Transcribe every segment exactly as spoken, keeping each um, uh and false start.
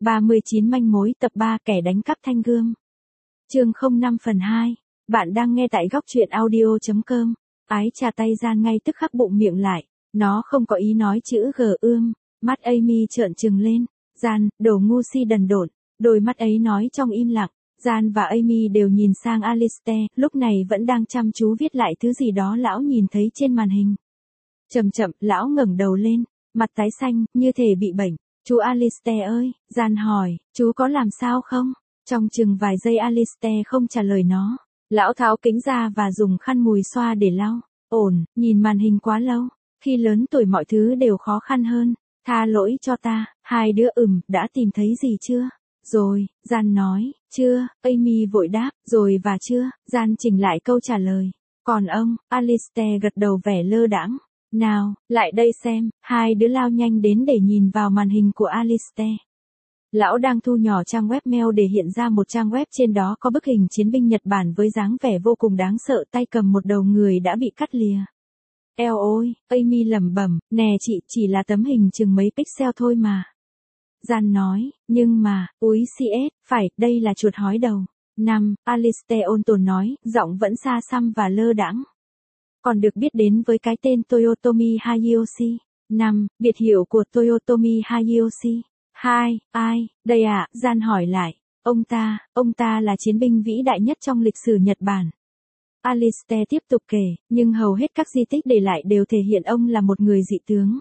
ba mươi chín manh mối tập ba kẻ đánh cắp thanh gươm. Chương không năm phần hai. Bạn đang nghe tại góc truyện audio chấm com. Ái trà tay Gian ngay tức khắc bụng miệng lại. Nó không có ý nói chữ g ưm. Mắt Amy trợn trừng lên. Gian, đồ ngu si đần độn. Đôi mắt ấy nói trong im lặng. Gian và Amy đều nhìn sang Alistair, lúc này vẫn đang chăm chú viết lại thứ gì đó lão nhìn thấy trên màn hình. Chậm chậm, lão ngẩng đầu lên, mặt tái xanh, như thể bị bệnh. Chú Alistair ơi, Gian hỏi, chú có làm sao không? Trong chừng vài giây Alistair không trả lời nó. Lão tháo kính ra và dùng khăn mùi xoa để lau. Ổn, nhìn màn hình quá lâu. Khi lớn tuổi mọi thứ đều khó khăn hơn. Tha lỗi cho ta, hai đứa ừm, đã tìm thấy gì chưa? Rồi, Gian nói, chưa, Amy vội đáp, rồi và chưa, Gian chỉnh lại câu trả lời. Còn ông, Alistair gật đầu vẻ lơ đãng. Nào, lại đây xem, hai đứa lao nhanh đến để nhìn vào màn hình của Alistair. Lão đang thu nhỏ trang web mail để hiện ra một trang web trên đó có bức hình chiến binh Nhật Bản với dáng vẻ vô cùng đáng sợ, tay cầm một đầu người đã bị cắt lìa. Eo ôi, Amy lẩm bẩm, nè chị, chỉ là tấm hình chừng mấy pixel thôi mà. Gian nói, nhưng mà, úi cs, phải, đây là chuột hói đầu. Năm, Alistair ôn tồn nói, giọng vẫn xa xăm và lơ đãng. Còn được biết đến với cái tên Toyotomi Hideyoshi. Năm, biệt hiệu của Toyotomi Hideyoshi. Hai, ai, đây à, Gian hỏi lại. Ông ta, ông ta là chiến binh vĩ đại nhất trong lịch sử Nhật Bản. Alistair tiếp tục kể, nhưng hầu hết các di tích để lại đều thể hiện ông là một người dị tướng.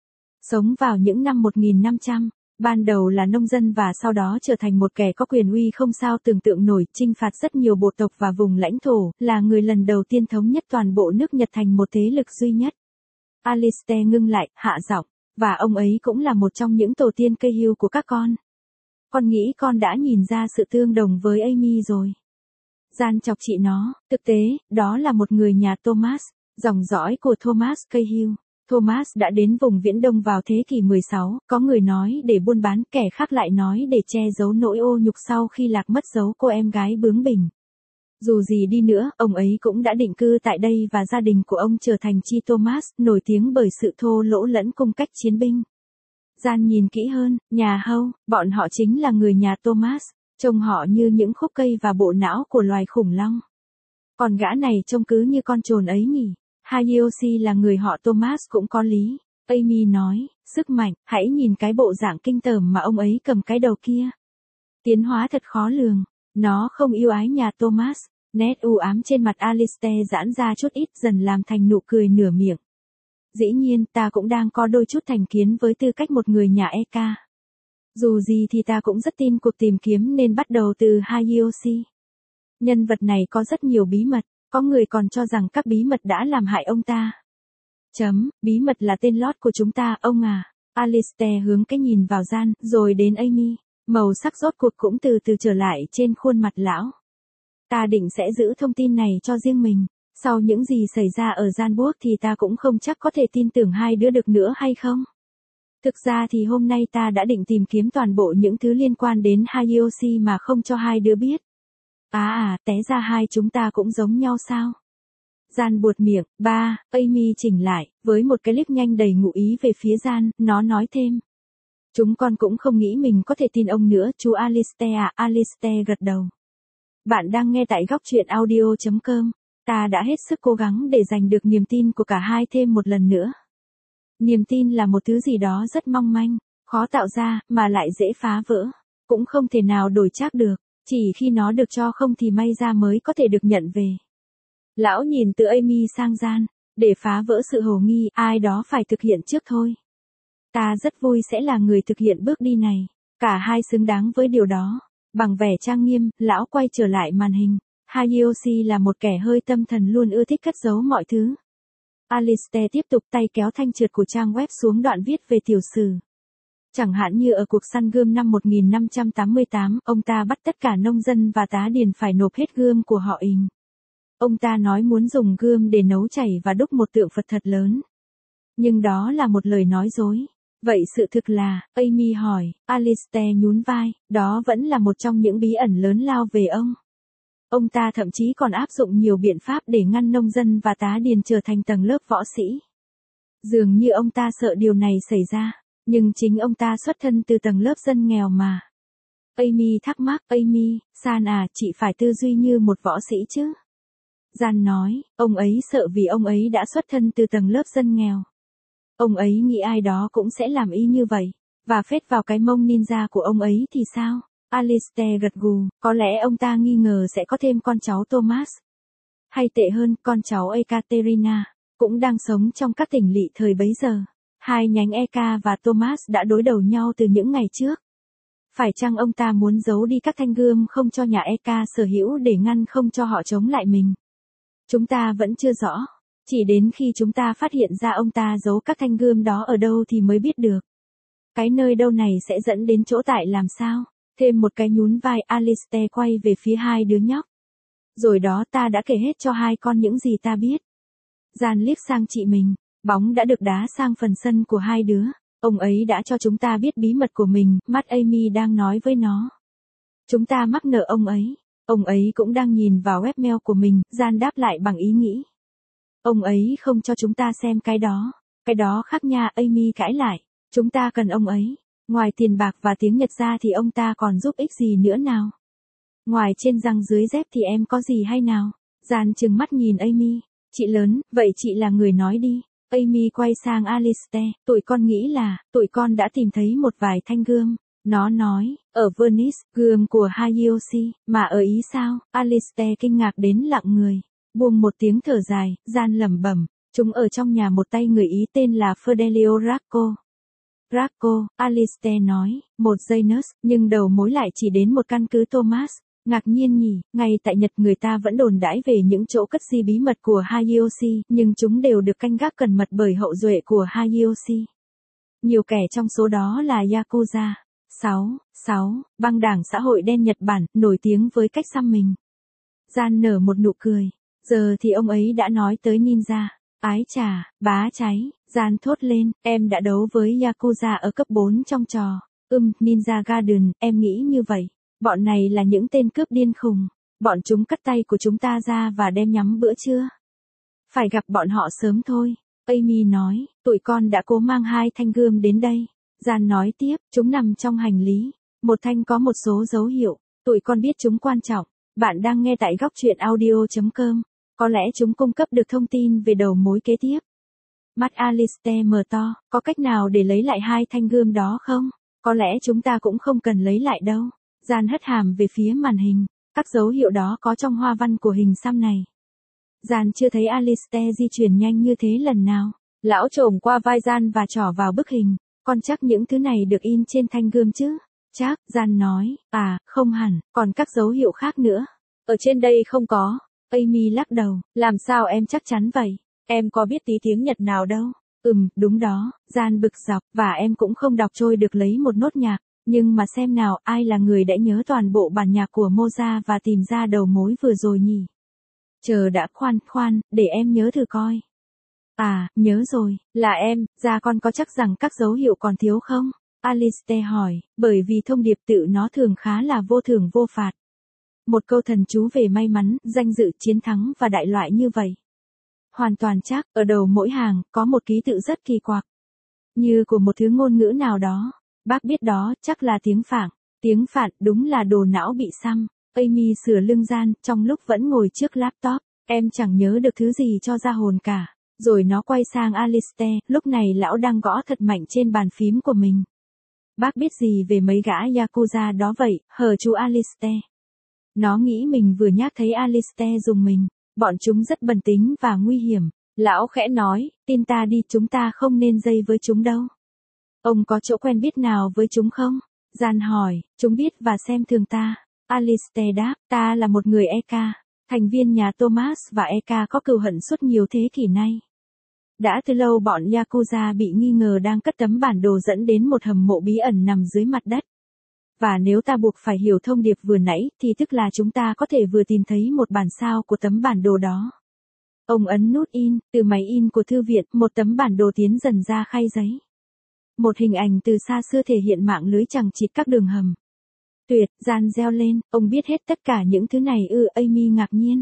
Sống vào những năm một nghìn năm trăm, ban đầu là nông dân và sau đó trở thành một kẻ có quyền uy không sao tưởng tượng nổi, chinh phạt rất nhiều bộ tộc và vùng lãnh thổ, là người lần đầu tiên thống nhất toàn bộ nước Nhật thành một thế lực duy nhất. Alistair ngưng lại, hạ giọng, và ông ấy cũng là một trong những tổ tiên cây hưu của các con. Con nghĩ con đã nhìn ra sự tương đồng với Amy rồi. Gian chọc chị nó, thực tế, đó là một người nhà Thomas, dòng dõi của Thomas Cahill. Thomas đã đến vùng Viễn Đông vào thế kỷ mười sáu, có người nói để buôn bán, kẻ khác lại nói để che giấu nỗi ô nhục sau khi lạc mất dấu cô em gái bướng bỉnh. Dù gì đi nữa, ông ấy cũng đã định cư tại đây và gia đình của ông trở thành chi Thomas, nổi tiếng bởi sự thô lỗ lẫn cung cách chiến binh. Gian nhìn kỹ hơn, nhà Hâu, bọn họ chính là người nhà Thomas, trông họ như những khúc cây và bộ não của loài khủng long. Còn gã này trông cứ như con trồn ấy nhỉ. Hideyoshi là người họ Thomas cũng có lý. Amy nói, sức mạnh, hãy nhìn cái bộ dạng kinh tởm mà ông ấy cầm cái đầu kia. Tiến hóa thật khó lường. Nó không yêu ái nhà Thomas. Nét u ám trên mặt Alistair giãn ra chút ít, dần làm thành nụ cười nửa miệng. Dĩ nhiên, ta cũng đang có đôi chút thành kiến với tư cách một người nhà Eka. Dù gì thì ta cũng rất tin cuộc tìm kiếm nên bắt đầu từ Hideyoshi. Nhân vật này có rất nhiều bí mật. Có người còn cho rằng các bí mật đã làm hại ông ta. Chấm, bí mật là tên lót của chúng ta, ông à. Alistair hướng cái nhìn vào Gian, rồi đến Amy. Màu sắc rốt cuộc cũng từ từ trở lại trên khuôn mặt lão. Ta định sẽ giữ thông tin này cho riêng mình. Sau những gì xảy ra ở Gianburg thì ta cũng không chắc có thể tin tưởng hai đứa được nữa hay không. Thực ra thì hôm nay ta đã định tìm kiếm toàn bộ những thứ liên quan đến Hideyoshi mà không cho hai đứa biết. À à, té ra hai chúng ta cũng giống nhau sao? Gian buột miệng, ba, Amy chỉnh lại, với một cái liếc nhanh đầy ngụ ý về phía Gian, nó nói thêm. Chúng con cũng không nghĩ mình có thể tin ông nữa, chú Alistair à, Alistair gật đầu. Bạn đang nghe tại góc truyện audio chấm com, ta đã hết sức cố gắng để giành được niềm tin của cả hai thêm một lần nữa. Niềm tin là một thứ gì đó rất mong manh, khó tạo ra, mà lại dễ phá vỡ, cũng không thể nào đổi trác được. Chỉ khi nó được cho không thì may ra mới có thể được nhận về. Lão nhìn từ Amy sang Gian, để phá vỡ sự hồ nghi, ai đó phải thực hiện trước thôi. Ta rất vui sẽ là người thực hiện bước đi này. Cả hai xứng đáng với điều đó. Bằng vẻ trang nghiêm, lão quay trở lại màn hình. Hideyoshi là một kẻ hơi tâm thần luôn ưa thích cất giấu mọi thứ. Alistair tiếp tục tay kéo thanh trượt của trang web xuống đoạn viết về tiểu sử. Chẳng hạn như ở cuộc săn gươm năm một nghìn năm trăm tám mươi tám, ông ta bắt tất cả nông dân và tá điền phải nộp hết gươm của họ ình. Ông ta nói muốn dùng gươm để nấu chảy và đúc một tượng Phật thật lớn. Nhưng đó là một lời nói dối. Vậy sự thực là, Amy hỏi, Alistair nhún vai, đó vẫn là một trong những bí ẩn lớn lao về ông. Ông ta thậm chí còn áp dụng nhiều biện pháp để ngăn nông dân và tá điền trở thành tầng lớp võ sĩ. Dường như ông ta sợ điều này xảy ra. Nhưng chính ông ta xuất thân từ tầng lớp dân nghèo mà. Amy thắc mắc, Amy, Gian à, chị phải tư duy như một võ sĩ chứ. Gian nói, ông ấy sợ vì ông ấy đã xuất thân từ tầng lớp dân nghèo. Ông ấy nghĩ ai đó cũng sẽ làm y như vậy, và phết vào cái mông ninja của ông ấy thì sao? Alistair gật gù, có lẽ ông ta nghi ngờ sẽ có thêm con cháu Thomas. Hay tệ hơn, con cháu Ekaterina, cũng đang sống trong các tỉnh lỵ thời bấy giờ. Hai nhánh Eka và Thomas đã đối đầu nhau từ những ngày trước. Phải chăng ông ta muốn giấu đi các thanh gươm không cho nhà Eka sở hữu để ngăn không cho họ chống lại mình? Chúng ta vẫn chưa rõ. Chỉ đến khi chúng ta phát hiện ra ông ta giấu các thanh gươm đó ở đâu thì mới biết được. Cái nơi đâu này sẽ dẫn đến chỗ tại làm sao? Thêm một cái nhún vai, Alistair quay về phía hai đứa nhóc. Rồi đó ta đã kể hết cho hai con những gì ta biết. Gian liếc sang chị mình, bóng đã được đá sang phần sân của hai đứa. Ông ấy đã cho chúng ta biết bí mật của mình, mắt Amy đang nói với nó. Chúng ta mắc nợ ông ấy. Ông ấy cũng đang nhìn vào webmail của mình, Gian đáp lại bằng ý nghĩ. Ông ấy không cho chúng ta xem cái đó. Cái đó khác nha, Amy cãi lại. Chúng ta cần ông ấy. Ngoài tiền bạc và tiếng Nhật ra thì ông ta còn giúp ích gì nữa nào? Ngoài trên răng dưới dép thì em có gì hay nào? Gian trừng mắt nhìn Amy. Chị lớn, vậy chị là người nói đi. Amy quay sang Alistair. Tụi con nghĩ là, tụi con đã tìm thấy một vài thanh gươm. Nó nói, ở Venice, gươm của Hayashi, mà ở Ý sao? Alistair kinh ngạc đến lặng người. Buông một tiếng thở dài, Gian lẩm bẩm. Chúng ở trong nhà một tay người Ý tên là Fidelio Racco. Racco, Alistair nói, một giây nurse, nhưng đầu mối lại chỉ đến một căn cứ Thomas. Ngạc nhiên nhỉ, ngay tại Nhật người ta vẫn đồn đãi về những chỗ cất ghi bí mật của Hayashi, nhưng chúng đều được canh gác cẩn mật bởi hậu duệ của Hayashi. Nhiều kẻ trong số đó là Yakuza. sáu. sáu. Băng đảng xã hội đen Nhật Bản, nổi tiếng với cách xăm mình. Gian nở một nụ cười. Giờ thì ông ấy đã nói tới ninja. Ái chà, bá cháy, Gian thốt lên, em đã đấu với Yakuza ở cấp bốn trong trò. Ừm, Ninja Garden, em nghĩ như vậy. Bọn này là những tên cướp điên khùng. Bọn chúng cắt tay của chúng ta ra và đem nhắm bữa trưa. Phải gặp bọn họ sớm thôi. Amy nói, tụi con đã cố mang hai thanh gươm đến đây. Gian nói tiếp, chúng nằm trong hành lý. Một thanh có một số dấu hiệu. Tụi con biết chúng quan trọng. Bạn đang nghe tại góc truyện audio chấm com. Có lẽ chúng cung cấp được thông tin về đầu mối kế tiếp. Mắt Alistair mở to, có cách nào để lấy lại hai thanh gươm đó không? Có lẽ chúng ta cũng không cần lấy lại đâu. Gian hất hàm về phía màn hình. Các dấu hiệu đó có trong hoa văn của hình xăm này. Gian chưa thấy Alistair di chuyển nhanh như thế lần nào. Lão trồm qua vai Gian và trỏ vào bức hình. Con chắc những thứ này được in trên thanh gươm chứ? Chắc, Gian nói, à, không hẳn, còn các dấu hiệu khác nữa. Ở trên đây không có. Amy lắc đầu, làm sao em chắc chắn vậy? Em có biết tí tiếng Nhật nào đâu? Ừm, đúng đó, Gian bực dọc, và em cũng không đọc trôi được lấy một nốt nhạc. Nhưng mà xem nào, ai là người đã nhớ toàn bộ bản nhạc của Mozart và tìm ra đầu mối vừa rồi nhỉ? Chờ đã, khoan, khoan, để em nhớ thử coi. À, nhớ rồi, là em, ra con có chắc rằng các dấu hiệu còn thiếu không? Alistair hỏi, bởi vì thông điệp tự nó thường khá là vô thưởng vô phạt. Một câu thần chú về may mắn, danh dự, chiến thắng và đại loại như vậy. Hoàn toàn chắc, ở đầu mỗi hàng, có một ký tự rất kỳ quặc. Như của một thứ ngôn ngữ nào đó. Bác biết đó, chắc là tiếng Phạn. Tiếng Phạn, đúng là đồ não bị xăm. Amy sửa lưng Gian, trong lúc vẫn ngồi trước laptop. Em chẳng nhớ được thứ gì cho ra hồn cả. Rồi nó quay sang Alistair, lúc này lão đang gõ thật mạnh trên bàn phím của mình. Bác biết gì về mấy gã Yakuza đó vậy, hờ chú Alistair? Nó nghĩ mình vừa nhắc thấy Alistair dùng mình. Bọn chúng rất bần tính và nguy hiểm. Lão khẽ nói, tin ta đi, chúng ta không nên dây với chúng đâu. Ông có chỗ quen biết nào với chúng không? Gian hỏi, chúng biết và xem thường ta. Alistair đáp, ta là một người Eka, thành viên nhà Thomas và Eka có cừu hận suốt nhiều thế kỷ nay. Đã từ lâu bọn Yakuza bị nghi ngờ đang cất tấm bản đồ dẫn đến một hầm mộ bí ẩn nằm dưới mặt đất. Và nếu ta buộc phải hiểu thông điệp vừa nãy thì tức là chúng ta có thể vừa tìm thấy một bản sao của tấm bản đồ đó. Ông ấn nút in, từ máy in của thư viện, một tấm bản đồ tiến dần ra khay giấy. Một hình ảnh từ xa xưa thể hiện mạng lưới chằng chịt các đường hầm. Tuyệt, Gian reo lên, ông biết hết tất cả những thứ này ư? Amy ngạc nhiên.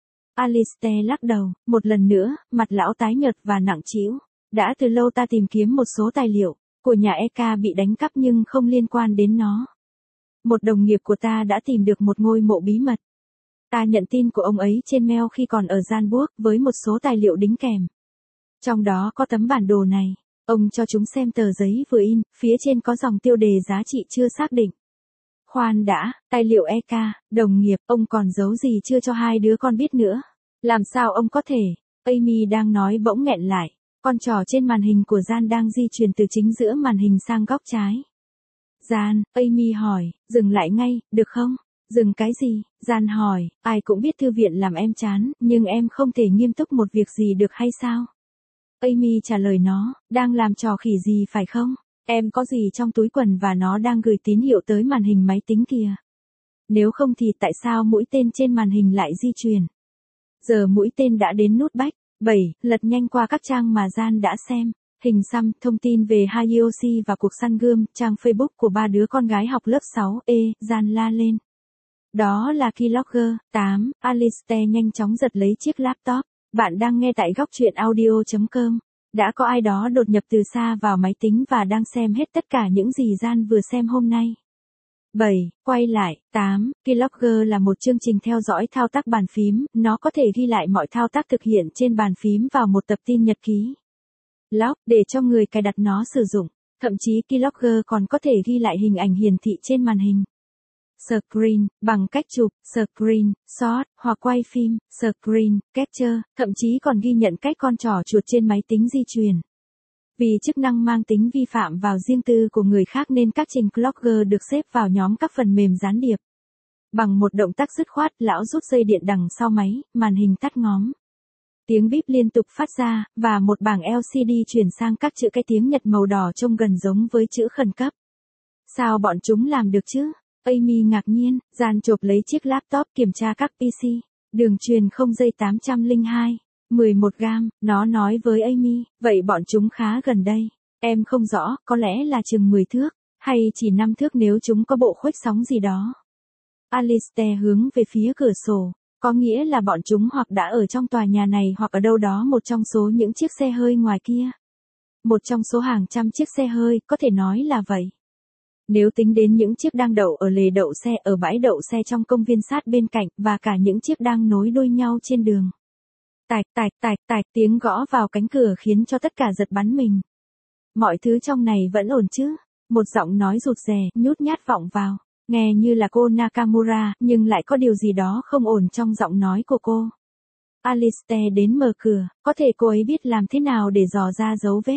Alistair lắc đầu, một lần nữa, mặt lão tái nhợt và nặng trĩu. Đã từ lâu ta tìm kiếm một số tài liệu của nhà Eka bị đánh cắp nhưng không liên quan đến nó. Một đồng nghiệp của ta đã tìm được một ngôi mộ bí mật. Ta nhận tin của ông ấy trên mail khi còn ở Gianburg với một số tài liệu đính kèm. Trong đó có tấm bản đồ này. Ông cho chúng xem tờ giấy vừa in, phía trên có dòng tiêu đề giá trị chưa xác định. Khoan đã, tài liệu e ca, đồng nghiệp, ông còn giấu gì chưa cho hai đứa con biết nữa? Làm sao ông có thể? Amy đang nói bỗng nghẹn lại. Con trỏ trên màn hình của Gian đang di chuyển từ chính giữa màn hình sang góc trái. Gian, Amy hỏi, dừng lại ngay, được không? Dừng cái gì? Gian hỏi, ai cũng biết thư viện làm em chán, nhưng em không thể nghiêm túc một việc gì được hay sao? Amy trả lời nó, đang làm trò khỉ gì phải không? Em có gì trong túi quần và nó đang gửi tín hiệu tới màn hình máy tính kìa. Nếu không thì tại sao mũi tên trên màn hình lại di chuyển? Giờ mũi tên đã đến nút back. bảy. Lật nhanh qua các trang mà Gian đã xem. Hình xăm, thông tin về Hayoshi và cuộc săn gươm, trang Facebook của ba đứa con gái học lớp sáu E, Gian la lên. Đó là Keylogger. tám. Alistair nhanh chóng giật lấy chiếc laptop. Bạn đang nghe tại góc truyện audio chấm com. Đã có ai đó đột nhập từ xa vào máy tính và đang xem hết tất cả những gì Gian vừa xem hôm nay. bảy. Quay lại. tám. Keylogger là một chương trình theo dõi thao tác bàn phím, nó có thể ghi lại mọi thao tác thực hiện trên bàn phím vào một tập tin nhật ký. Log, để cho người cài đặt nó sử dụng. Thậm chí Keylogger còn có thể ghi lại hình ảnh hiển thị trên màn hình. Screen, bằng cách chụp, screen, shot, hoặc quay phim, screen, capture, thậm chí còn ghi nhận cách con trỏ chuột trên máy tính di chuyển. Vì chức năng mang tính vi phạm vào riêng tư của người khác nên các trình Keylogger được xếp vào nhóm các phần mềm gián điệp. Bằng một động tác dứt khoát, lão rút dây điện đằng sau máy, màn hình tắt ngóm. Tiếng bíp liên tục phát ra, và một bảng lờ xê đê chuyển sang các chữ cái tiếng Nhật màu đỏ trông gần giống với chữ khẩn cấp. Sao bọn chúng làm được chứ? Amy ngạc nhiên, Gian chộp lấy chiếc laptop kiểm tra các pê xê. Đường truyền không dây tám trăm lẻ hai, mười một gam, nó nói với Amy, vậy bọn chúng khá gần đây. Em không rõ, có lẽ là chừng mười thước, hay chỉ năm thước nếu chúng có bộ khuếch sóng gì đó. Alistair hướng về phía cửa sổ, có nghĩa là bọn chúng hoặc đã ở trong tòa nhà này hoặc ở đâu đó một trong số những chiếc xe hơi ngoài kia. Một trong số hàng trăm chiếc xe hơi, có thể nói là vậy. Nếu tính đến những chiếc đang đậu ở lề đậu xe ở bãi đậu xe trong công viên sát bên cạnh và cả những chiếc đang nối đuôi nhau trên đường. Tạch tạch tạch tạch, tiếng gõ vào cánh cửa khiến cho tất cả giật bắn mình. Mọi thứ trong này vẫn ổn chứ? Một giọng nói rụt rè, nhút nhát vọng vào. Nghe như là cô Nakamura, nhưng lại có điều gì đó không ổn trong giọng nói của cô. Alistair đến mở cửa, có thể cô ấy biết làm thế nào để dò ra dấu vết.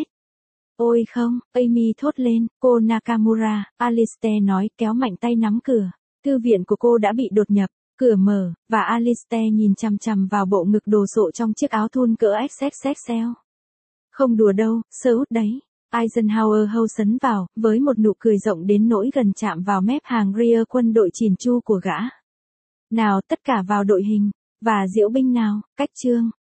Ôi không, Amy thốt lên, cô Nakamura, Alistair nói, kéo mạnh tay nắm cửa. Thư viện của cô đã bị đột nhập, cửa mở, và Alistair nhìn chằm chằm vào bộ ngực đồ sộ trong chiếc áo thun cỡ ích ích eo. Không đùa đâu, sơ út đấy. Eisenhower hâu sấn vào, với một nụ cười rộng đến nỗi gần chạm vào mép hàng rear quân đội chỉn chu của gã. Nào tất cả vào đội hình, và diễu binh nào, cách chương.